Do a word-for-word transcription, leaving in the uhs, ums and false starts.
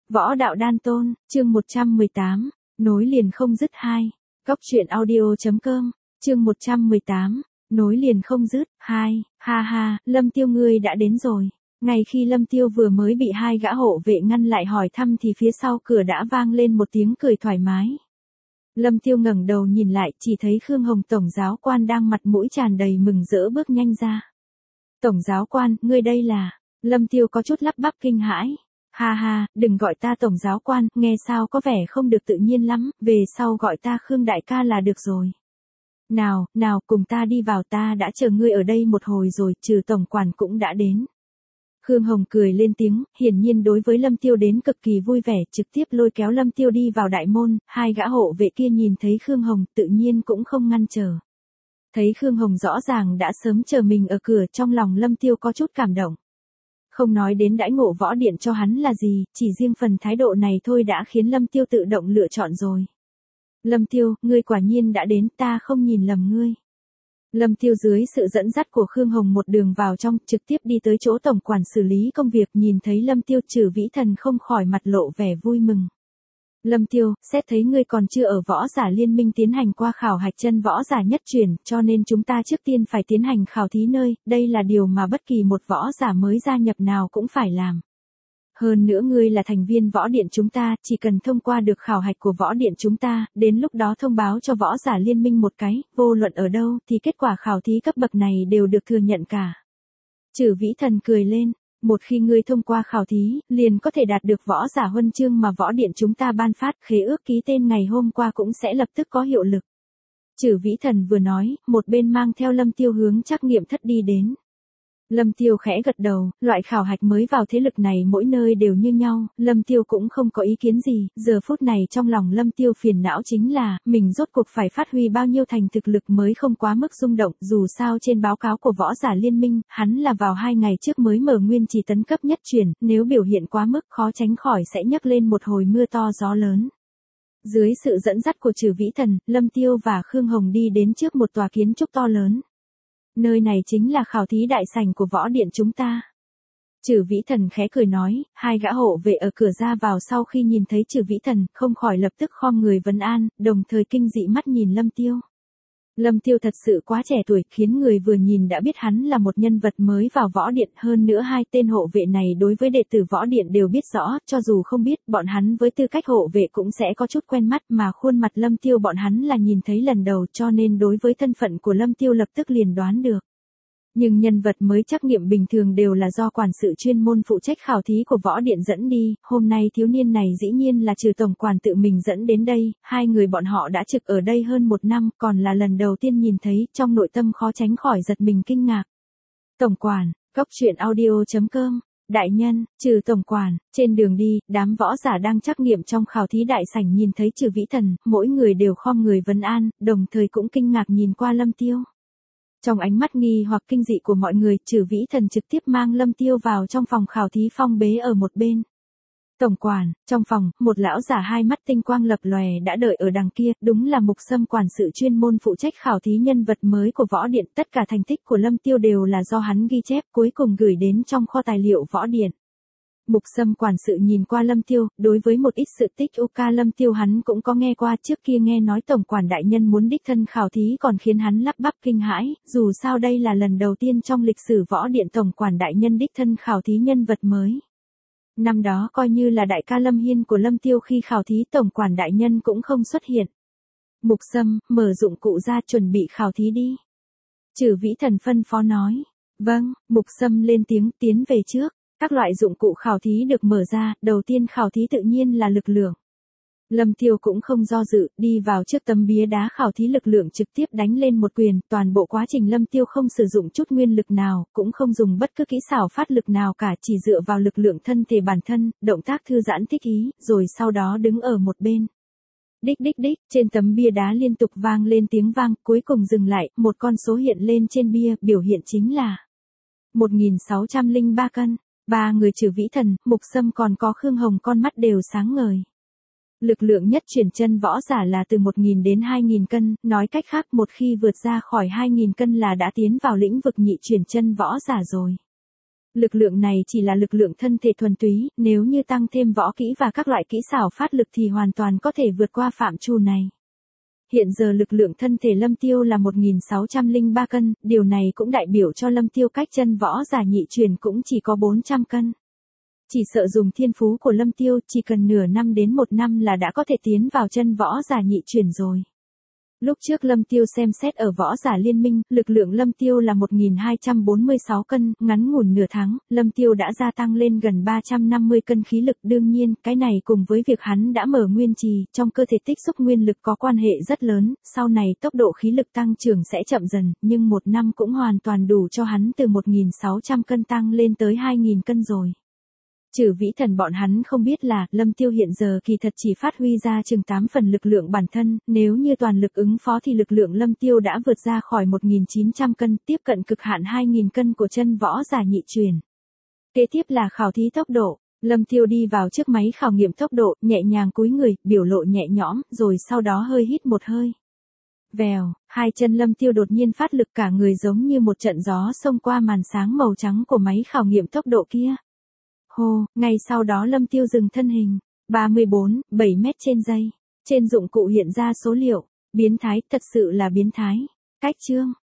Võ đạo đan tôn, chương một trăm mười tám, nối liền không dứt hai. Cóc truyện audio.com, chương một trăm mười tám, nối liền không dứt hai. Ha ha, Lâm Tiêu ngươi đã đến rồi. Ngay khi Lâm Tiêu vừa mới bị hai gã hộ vệ ngăn lại hỏi thăm thì phía sau cửa đã vang lên một tiếng cười thoải mái. Lâm Tiêu ngẩng đầu nhìn lại, chỉ thấy Khương Hồng tổng giáo quan đang mặt mũi tràn đầy mừng rỡ bước nhanh ra. Tổng giáo quan, ngươi đây là... Lâm Tiêu có chút lắp bắp kinh hãi. Ha ha, đừng gọi ta tổng giáo quan, nghe sao có vẻ không được tự nhiên lắm, về sau gọi ta Khương đại ca là được rồi. Nào, nào, cùng ta đi vào, ta đã chờ ngươi ở đây một hồi rồi, trừ tổng quản cũng đã đến. Khương Hồng cười lên tiếng, hiển nhiên đối với Lâm Tiêu đến cực kỳ vui vẻ, trực tiếp lôi kéo Lâm Tiêu đi vào đại môn, hai gã hộ vệ kia nhìn thấy Khương Hồng tự nhiên cũng không ngăn trở. Thấy Khương Hồng rõ ràng đã sớm chờ mình ở cửa, trong lòng Lâm Tiêu có chút cảm động. Không nói đến đãi ngộ võ điện cho hắn là gì, chỉ riêng phần thái độ này thôi đã khiến Lâm Tiêu tự động lựa chọn rồi. Lâm Tiêu, ngươi quả nhiên đã đến, ta không nhìn lầm ngươi. Lâm Tiêu dưới sự dẫn dắt của Khương Hồng một đường vào trong, trực tiếp đi tới chỗ tổng quản xử lý công việc, nhìn thấy Lâm Tiêu Trừ Vĩ Thần không khỏi mặt lộ vẻ vui mừng. Lâm Tiêu, xét thấy ngươi còn chưa ở võ giả liên minh tiến hành qua khảo hạch chân võ giả nhất truyền, cho nên chúng ta trước tiên phải tiến hành khảo thí nơi, đây là điều mà bất kỳ một võ giả mới gia nhập nào cũng phải làm. Hơn nữa ngươi là thành viên võ điện chúng ta, chỉ cần thông qua được khảo hạch của võ điện chúng ta, đến lúc đó thông báo cho võ giả liên minh một cái, vô luận ở đâu thì kết quả khảo thí cấp bậc này đều được thừa nhận cả. Trừ Vĩ Thần cười lên. Một khi ngươi thông qua khảo thí, liền có thể đạt được võ giả huân chương mà võ điện chúng ta ban phát, khế ước ký tên ngày hôm qua cũng sẽ lập tức có hiệu lực. Trừ Vĩ Thần vừa nói, một bên mang theo Lâm Tiêu hướng trắc nghiệm thất đi đến. Lâm Tiêu khẽ gật đầu, loại khảo hạch mới vào thế lực này mỗi nơi đều như nhau, Lâm Tiêu cũng không có ý kiến gì, giờ phút này trong lòng Lâm Tiêu phiền não chính là, mình rốt cuộc phải phát huy bao nhiêu thành thực lực mới không quá mức rung động, dù sao trên báo cáo của võ giả liên minh, hắn là vào hai ngày trước mới mở nguyên chỉ tấn cấp nhất truyền, nếu biểu hiện quá mức khó tránh khỏi sẽ nhấc lên một hồi mưa to gió lớn. Dưới sự dẫn dắt của Trừ Vĩ Thần, Lâm Tiêu và Khương Hồng đi đến trước một tòa kiến trúc to lớn. Nơi này chính là khảo thí đại sảnh của võ điện chúng ta. Trừ Vĩ Thần khẽ cười nói, hai gã hộ vệ ở cửa ra vào sau khi nhìn thấy Trừ Vĩ Thần, không khỏi lập tức khom người vấn an, đồng thời kinh dị mắt nhìn Lâm Tiêu. Lâm Tiêu thật sự quá trẻ tuổi, khiến người vừa nhìn đã biết hắn là một nhân vật mới vào võ điện, hơn nữa hai tên hộ vệ này đối với đệ tử võ điện đều biết rõ, cho dù không biết, bọn hắn với tư cách hộ vệ cũng sẽ có chút quen mắt, mà khuôn mặt Lâm Tiêu bọn hắn là nhìn thấy lần đầu, cho nên đối với thân phận của Lâm Tiêu lập tức liền đoán được. Nhưng nhân vật mới trắc nghiệm bình thường đều là do quản sự chuyên môn phụ trách khảo thí của võ điện dẫn đi, hôm nay thiếu niên này dĩ nhiên là Trừ tổng quản tự mình dẫn đến đây, hai người bọn họ đã trực ở đây hơn một năm, còn là lần đầu tiên nhìn thấy, trong nội tâm khó tránh khỏi giật mình kinh ngạc. Tổng quản, cóc truyện audio.com, đại nhân, Trừ tổng quản, trên đường đi, đám võ giả đang trắc nghiệm trong khảo thí đại sảnh nhìn thấy Trừ Vĩ Thần, mỗi người đều khom người vấn an, đồng thời cũng kinh ngạc nhìn qua Lâm Tiêu. Trong ánh mắt nghi hoặc kinh dị của mọi người, Trừ Vĩ Thần trực tiếp mang Lâm Tiêu vào trong phòng khảo thí phong bế ở một bên. Tổng quản, trong phòng, một lão giả hai mắt tinh quang lập lòe đã đợi ở đằng kia, đúng là Mục Sâm quản sự chuyên môn phụ trách khảo thí nhân vật mới của võ điện, tất cả thành tích của Lâm Tiêu đều là do hắn ghi chép, cuối cùng gửi đến trong kho tài liệu võ điện. Mục Sâm quản sự nhìn qua Lâm Tiêu, đối với một ít sự tích u ca Lâm Tiêu hắn cũng có nghe qua, trước kia nghe nói tổng quản đại nhân muốn đích thân khảo thí còn khiến hắn lắp bắp kinh hãi, dù sao đây là lần đầu tiên trong lịch sử võ điện tổng quản đại nhân đích thân khảo thí nhân vật mới. Năm đó coi như là đại ca Lâm Hiên của Lâm Tiêu khi khảo thí tổng quản đại nhân cũng không xuất hiện. Mục Sâm, mở dụng cụ ra chuẩn bị khảo thí đi. Trừ Vĩ Thần phân phó nói. Vâng, Mục Sâm lên tiếng tiến về trước. Các loại dụng cụ khảo thí được mở ra, đầu tiên khảo thí tự nhiên là lực lượng. Lâm Tiêu cũng không do dự, đi vào trước tấm bia đá khảo thí lực lượng trực tiếp đánh lên một quyền, toàn bộ quá trình Lâm Tiêu không sử dụng chút nguyên lực nào, cũng không dùng bất cứ kỹ xảo phát lực nào cả, chỉ dựa vào lực lượng thân thể bản thân, động tác thư giãn thích ý, rồi sau đó đứng ở một bên. Đích đích đích, trên tấm bia đá liên tục vang lên tiếng vang, cuối cùng dừng lại, một con số hiện lên trên bia, biểu hiện chính là một nghìn sáu trăm lẻ ba cân. Ba người Trừ Vĩ Thần, Mục Sâm còn có Khương Hồng con mắt đều sáng ngời. Lực lượng nhất chuyển chân võ giả là từ một nghìn đến hai nghìn cân, nói cách khác một khi vượt ra khỏi hai nghìn cân là đã tiến vào lĩnh vực nhị chuyển chân võ giả rồi. Lực lượng này chỉ là lực lượng thân thể thuần túy, nếu như tăng thêm võ kỹ và các loại kỹ xảo phát lực thì hoàn toàn có thể vượt qua phạm trù này. Hiện giờ lực lượng thân thể Lâm Tiêu là một nghìn sáu trăm lẻ ba cân, điều này cũng đại biểu cho Lâm Tiêu cách chân võ giả nhị truyền cũng chỉ có bốn trăm cân. Chỉ sợ dùng thiên phú của Lâm Tiêu, chỉ cần nửa năm đến một năm là đã có thể tiến vào chân võ giả nhị truyền rồi. Lúc trước Lâm Tiêu xem xét ở võ giả liên minh, lực lượng Lâm Tiêu là một nghìn hai trăm bốn mươi sáu cân, ngắn ngủn nửa tháng, Lâm Tiêu đã gia tăng lên gần ba trăm năm mươi cân khí lực. Đương nhiên, cái này cùng với việc hắn đã mở nguyên trì, trong cơ thể tích xúc nguyên lực có quan hệ rất lớn, sau này tốc độ khí lực tăng trưởng sẽ chậm dần, nhưng một năm cũng hoàn toàn đủ cho hắn từ một nghìn sáu trăm cân tăng lên tới hai nghìn cân rồi. Trừ Vĩ Thần bọn hắn không biết là, Lâm Tiêu hiện giờ kỳ thật chỉ phát huy ra chừng tám phần lực lượng bản thân, nếu như toàn lực ứng phó thì lực lượng Lâm Tiêu đã vượt ra khỏi một nghìn chín trăm cân, tiếp cận cực hạn hai nghìn cân của chân võ giả nhị truyền. Kế tiếp là khảo thí tốc độ, Lâm Tiêu đi vào trước máy khảo nghiệm tốc độ, nhẹ nhàng cúi người, biểu lộ nhẹ nhõm, rồi sau đó hơi hít một hơi. Vèo, hai chân Lâm Tiêu đột nhiên phát lực, cả người giống như một trận gió xông qua màn sáng màu trắng của máy khảo nghiệm tốc độ kia. Hô, ngay sau đó Lâm Tiêu dừng thân hình, ba mươi bốn, bảy mét trên giây. Trên dụng cụ hiện ra số liệu, biến thái, thật sự là biến thái. Cách chương,